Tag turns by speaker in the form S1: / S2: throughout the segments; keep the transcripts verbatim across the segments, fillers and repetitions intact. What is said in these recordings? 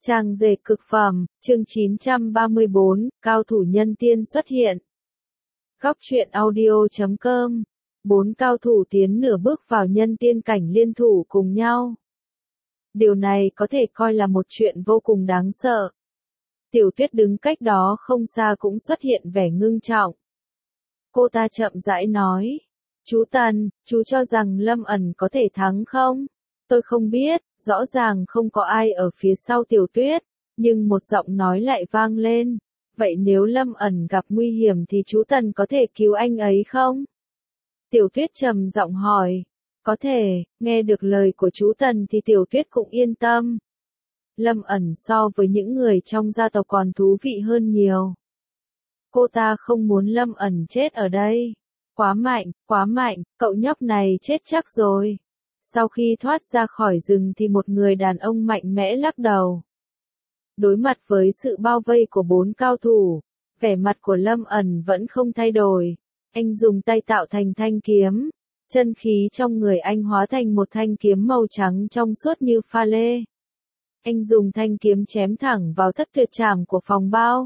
S1: Trang dệt cực phẩm, chương chín trăm ba mươi bốn, cao thủ nhân tiên xuất hiện. Góc truyện audio chấm com. Bốn cao thủ tiến nửa bước vào nhân tiên cảnh liên thủ cùng nhau. Điều này có thể coi là một chuyện vô cùng đáng sợ. Tiểu Tuyết đứng cách đó không xa cũng xuất hiện vẻ ngưng trọng. Cô ta chậm rãi nói, chú Tần, chú cho rằng Lâm ẩn có thể thắng không? Tôi không biết, rõ ràng không có ai ở phía sau Tiểu Tuyết, nhưng một giọng nói lại vang lên. Vậy nếu Lâm ẩn gặp nguy hiểm thì chú Tần có thể cứu anh ấy không? Tiểu Tuyết trầm giọng hỏi. Có thể, nghe được lời của chú Tần thì Tiểu Tuyết cũng yên tâm. Lâm ẩn so với những người trong gia tộc còn thú vị hơn nhiều. Cô ta không muốn Lâm ẩn chết ở đây. Quá mạnh, quá mạnh, cậu nhóc này chết chắc rồi. Sau khi thoát ra khỏi rừng thì một người đàn ông mạnh mẽ lắc đầu. Đối mặt với sự bao vây của bốn cao thủ, vẻ mặt của Lâm ẩn vẫn không thay đổi. Anh dùng tay tạo thành thanh kiếm. Chân khí trong người anh hóa thành một thanh kiếm màu trắng trong suốt như pha lê. Anh dùng thanh kiếm chém thẳng vào thất tuyệt trảm của phòng bao.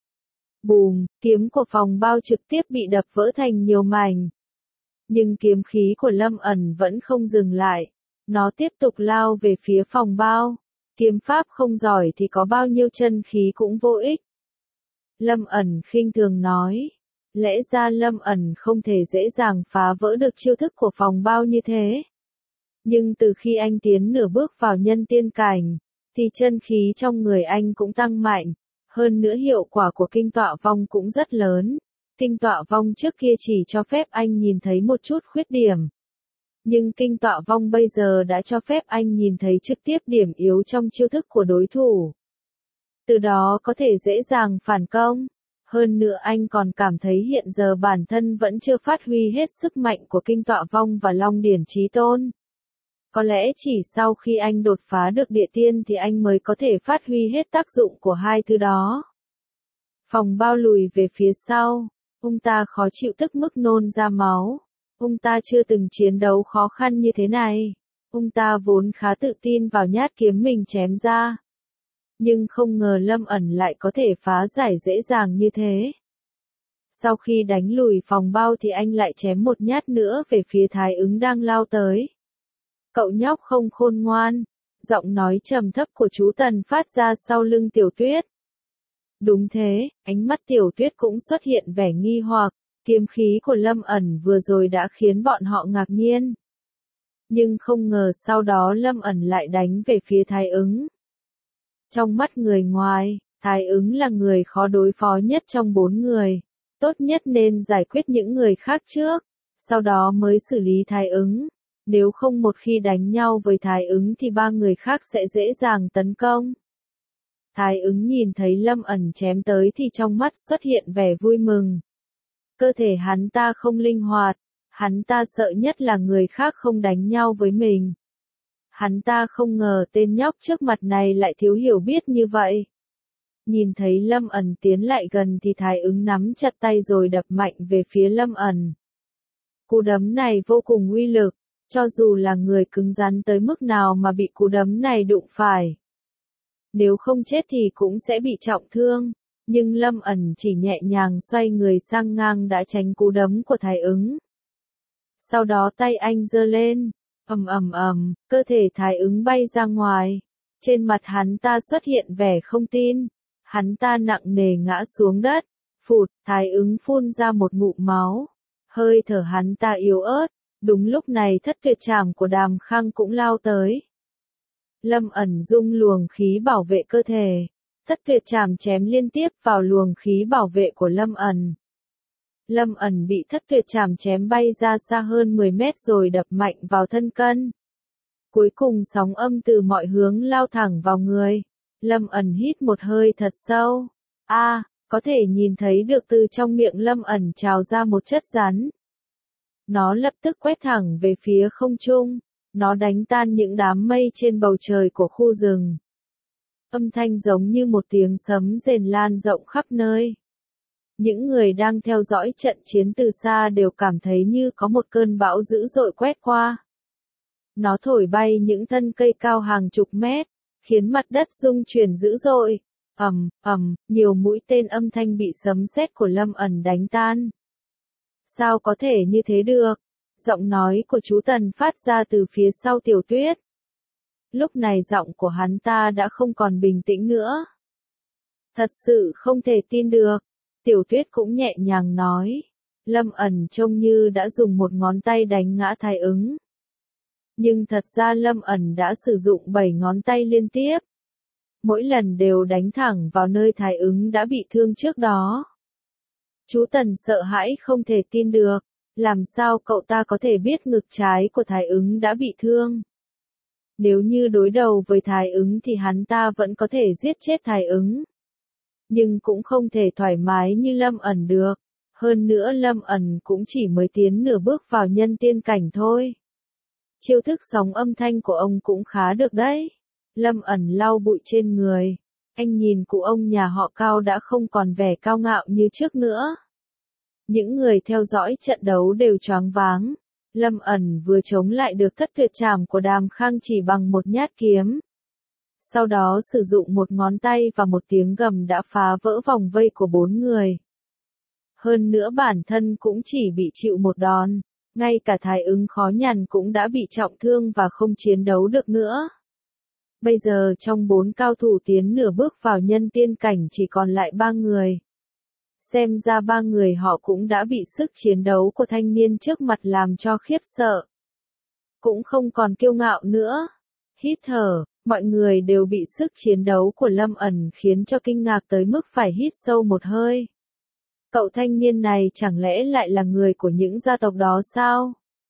S1: Bùm, kiếm của phòng bao trực tiếp bị đập vỡ thành nhiều mảnh. Nhưng kiếm khí của Lâm ẩn vẫn không dừng lại. Nó tiếp tục lao về phía phòng bao. Kiếm pháp không giỏi thì có bao nhiêu chân khí cũng vô ích. Lâm ẩn khinh thường nói. Lẽ ra Lâm ẩn không thể dễ dàng phá vỡ được chiêu thức của phòng bao như thế. Nhưng từ khi anh tiến nửa bước vào nhân tiên cảnh, thì chân khí trong người anh cũng tăng mạnh. Hơn nữa hiệu quả của kinh tọa vong cũng rất lớn. Kinh tọa vong trước kia chỉ cho phép anh nhìn thấy một chút khuyết điểm. Nhưng kinh tọa vong bây giờ đã cho phép anh nhìn thấy trực tiếp điểm yếu trong chiêu thức của đối thủ. Từ đó có thể dễ dàng phản công. Hơn nữa anh còn cảm thấy hiện giờ bản thân vẫn chưa phát huy hết sức mạnh của kinh tọa vong và long điển chí tôn. Có lẽ chỉ sau khi anh đột phá được địa tiên thì anh mới có thể phát huy hết tác dụng của hai thứ đó. Phòng bao lùi về phía sau. Ông ta khó chịu tức mức nôn ra máu. Ông ta chưa từng chiến đấu khó khăn như thế này. Ông ta vốn khá tự tin vào nhát kiếm mình chém ra. Nhưng không ngờ Lâm ẩn lại có thể phá giải dễ dàng như thế. Sau khi đánh lùi phòng bao thì anh lại chém một nhát nữa về phía Thái ứng đang lao tới. Cậu nhóc không khôn ngoan. Giọng nói trầm thấp của chú Tần phát ra sau lưng Tiểu Tuyết. Đúng thế, ánh mắt Tiểu Tuyết cũng xuất hiện vẻ nghi hoặc, kiếm khí của Lâm ẩn vừa rồi đã khiến bọn họ ngạc nhiên. Nhưng không ngờ sau đó Lâm ẩn lại đánh về phía Thái ứng. Trong mắt người ngoài, Thái ứng là người khó đối phó nhất trong bốn người. Tốt nhất nên giải quyết những người khác trước, sau đó mới xử lý Thái ứng. Nếu không một khi đánh nhau với Thái ứng thì ba người khác sẽ dễ dàng tấn công. Thái ứng nhìn thấy Lâm ẩn chém tới thì trong mắt xuất hiện vẻ vui mừng. Cơ thể hắn ta không linh hoạt, hắn ta sợ nhất là người khác không đánh nhau với mình. Hắn ta không ngờ tên nhóc trước mặt này lại thiếu hiểu biết như vậy. Nhìn thấy Lâm ẩn tiến lại gần thì Thái ứng nắm chặt tay rồi đập mạnh về phía Lâm ẩn. Cú đấm này vô cùng uy lực, cho dù là người cứng rắn tới mức nào mà bị cú đấm này đụng phải. Nếu không chết thì cũng sẽ bị trọng thương, nhưng Lâm ẩn chỉ nhẹ nhàng xoay người sang ngang đã tránh cú đấm của Thái ứng. Sau đó tay anh giơ lên, ầm ầm ầm, cơ thể Thái ứng bay ra ngoài. Trên mặt hắn ta xuất hiện vẻ không tin, hắn ta nặng nề ngã xuống đất, phụt, Thái ứng phun ra một ngụm máu. Hơi thở hắn ta yếu ớt, đúng lúc này thất tuyệt trảm của Đàm Khang cũng lao tới. Lâm ẩn dung luồng khí bảo vệ cơ thể. Thất tuyệt trảm chém liên tiếp vào luồng khí bảo vệ của Lâm ẩn. Lâm ẩn bị thất tuyệt trảm chém bay ra xa hơn mười mét rồi đập mạnh vào thân cân. Cuối cùng sóng âm từ mọi hướng lao thẳng vào người. Lâm ẩn hít một hơi thật sâu. A, à, có thể nhìn thấy được từ trong miệng Lâm ẩn trào ra một chất rắn. Nó lập tức quét thẳng về phía không trung. Nó đánh tan những đám mây trên bầu trời của khu rừng. Âm thanh giống như một tiếng sấm rền lan rộng khắp nơi. Những người đang theo dõi trận chiến từ xa đều cảm thấy như có một cơn bão dữ dội quét qua. Nó thổi bay những thân cây cao hàng chục mét, khiến mặt đất rung chuyển dữ dội. Ầm, ầm, nhiều mũi tên âm thanh bị sấm sét của Lâm ẩn đánh tan. Sao có thể như thế được? Giọng nói của chú Tần phát ra từ phía sau Tiểu Tuyết. Lúc này giọng của hắn ta đã không còn bình tĩnh nữa. Thật sự không thể tin được. Tiểu Tuyết cũng nhẹ nhàng nói. Lâm ẩn trông như đã dùng một ngón tay đánh ngã Thái Ứng. Nhưng thật ra Lâm ẩn đã sử dụng bảy ngón tay liên tiếp. Mỗi lần đều đánh thẳng vào nơi Thái Ứng đã bị thương trước đó. Chú Tần sợ hãi không thể tin được. Làm sao cậu ta có thể biết ngực trái của Thái Ứng đã bị thương? Nếu như đối đầu với Thái Ứng thì hắn ta vẫn có thể giết chết Thái Ứng. Nhưng cũng không thể thoải mái như Lâm ẩn được. Hơn nữa Lâm ẩn cũng chỉ mới tiến nửa bước vào nhân tiên cảnh thôi. Chiêu thức sóng âm thanh của ông cũng khá được đấy. Lâm ẩn lau bụi trên người. Anh nhìn cụ ông nhà họ Cao đã không còn vẻ cao ngạo như trước nữa. Những người theo dõi trận đấu đều choáng váng. Lâm ẩn vừa chống lại được thất tuyệt trảm của Đàm Khang chỉ bằng một nhát kiếm. Sau đó sử dụng một ngón tay và một tiếng gầm đã phá vỡ vòng vây của bốn người. Hơn nữa bản thân cũng chỉ bị chịu một đòn. Ngay cả Thái Ứng khó nhằn cũng đã bị trọng thương và không chiến đấu được nữa. Bây giờ trong bốn cao thủ tiến nửa bước vào nhân tiên cảnh chỉ còn lại ba người. Xem ra ba người họ cũng đã bị sức chiến đấu của thanh niên trước mặt làm cho khiếp sợ. Cũng không còn kiêu ngạo nữa. Hít thở, mọi người đều bị sức chiến đấu của Lâm ẩn khiến cho kinh ngạc tới mức phải hít sâu một hơi. Cậu thanh niên này chẳng lẽ lại là người của những gia tộc đó sao?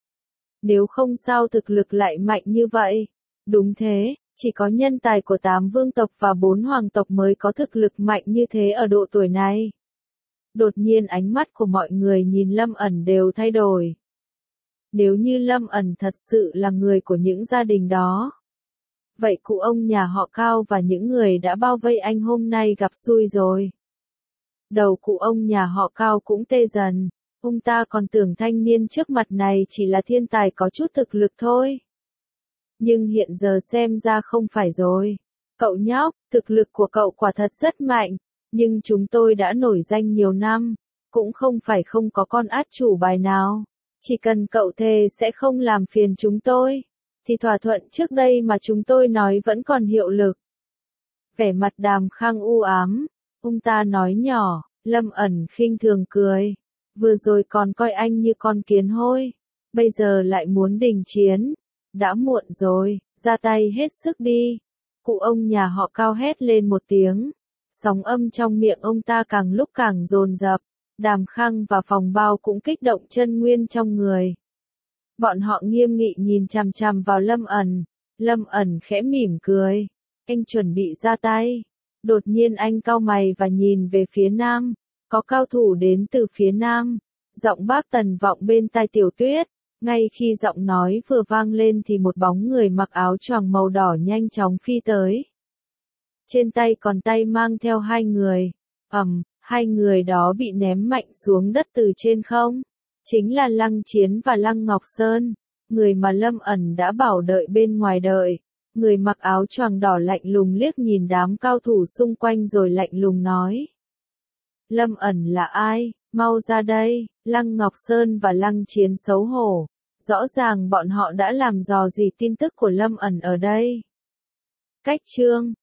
S1: Nếu không sao thực lực lại mạnh như vậy? Đúng thế, chỉ có nhân tài của tám vương tộc và bốn hoàng tộc mới có thực lực mạnh như thế ở độ tuổi này. Đột nhiên ánh mắt của mọi người nhìn Lâm ẩn đều thay đổi. Nếu như Lâm ẩn thật sự là người của những gia đình đó. Vậy cụ ông nhà họ Cao và những người đã bao vây anh hôm nay gặp xui rồi. Đầu cụ ông nhà họ Cao cũng tê dần. Ông ta còn tưởng thanh niên trước mặt này chỉ là thiên tài có chút thực lực thôi. Nhưng hiện giờ xem ra không phải rồi. Cậu nhóc, thực lực của cậu quả thật rất mạnh. Nhưng chúng tôi đã nổi danh nhiều năm. Cũng không phải không có con át chủ bài nào. Chỉ cần cậu thề sẽ không làm phiền chúng tôi. Thì thỏa thuận trước đây mà chúng tôi nói vẫn còn hiệu lực. Vẻ mặt Đàm Khang u ám. Ông ta nói nhỏ, Lâm ẩn khinh thường cười. Vừa rồi còn coi anh như con kiến hôi. Bây giờ lại muốn đình chiến. Đã muộn rồi, ra tay hết sức đi. Cụ ông nhà họ Cao hét lên một tiếng. Sóng âm trong miệng ông ta càng lúc càng dồn dập. Đàm Khang và Phòng Bao cũng kích động chân nguyên trong người. Bọn họ nghiêm nghị nhìn chằm chằm vào Lâm ẩn. Lâm ẩn khẽ mỉm cười. Anh chuẩn bị ra tay. Đột nhiên anh cau mày và nhìn về phía nam. Có cao thủ đến từ phía nam. Giọng bác Tần vọng bên tai Tiểu Tuyết. Ngay khi giọng nói vừa vang lên thì một bóng người mặc áo choàng màu đỏ nhanh chóng phi tới. Trên tay còn tay mang theo hai người. Ầm, hai người đó bị ném mạnh xuống đất từ trên không. Chính là Lăng Chiến và Lăng Ngọc Sơn. Người mà Lâm ẩn đã bảo đợi bên ngoài đợi. Người mặc áo choàng đỏ lạnh lùng liếc nhìn đám cao thủ xung quanh rồi lạnh lùng nói. Lâm ẩn là ai? Mau ra đây. Lăng Ngọc Sơn và Lăng Chiến xấu hổ. Rõ ràng bọn họ đã làm dò gì tin tức của Lâm ẩn ở đây. Cách chương